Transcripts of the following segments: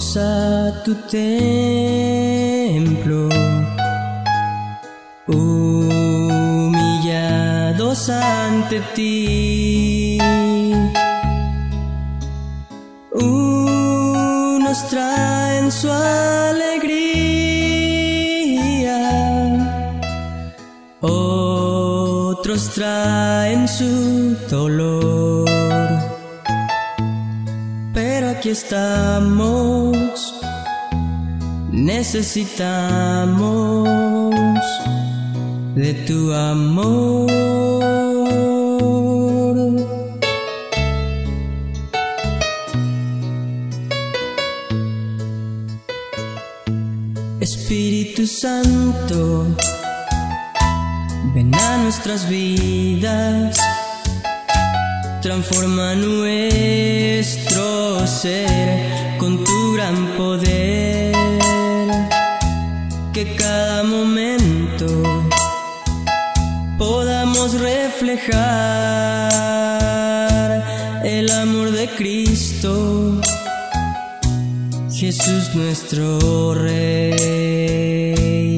a tu templo, humillados ante ti. Unos traen su alegría, otros traen su dolor. Pero aquí estamos, necesitamos de tu amor. Espíritu Santo, ven a nuestras vidas, transforma nuestro ser con tu gran poder, que cada momento podamos reflejar el amor de Cristo, Jesús nuestro Rey.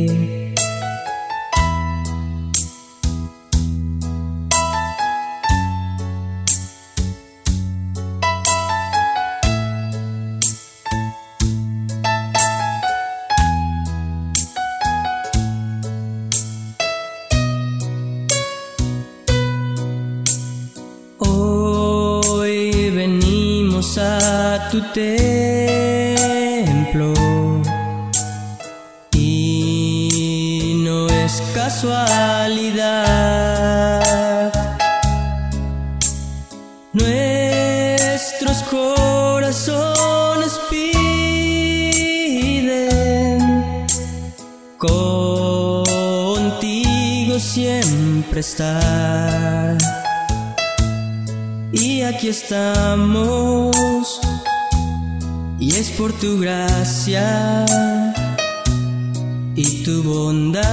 Hoy venimos a tu templo y no es casualidad. Nuestros corazones piden contigo siempre estar. Y aquí estamos, y es por tu gracia y tu bondad.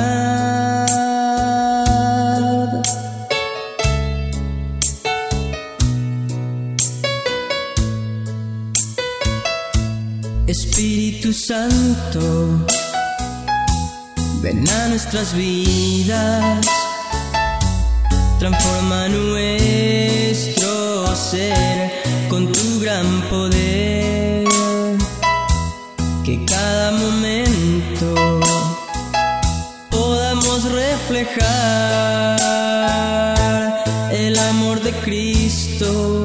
Espíritu Santo, ven a nuestras vidas, transforma nuestro ser con tu gran poder, que cada momento podamos reflejar el amor de Cristo,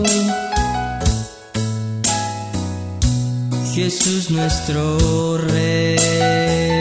Jesús nuestro Rey.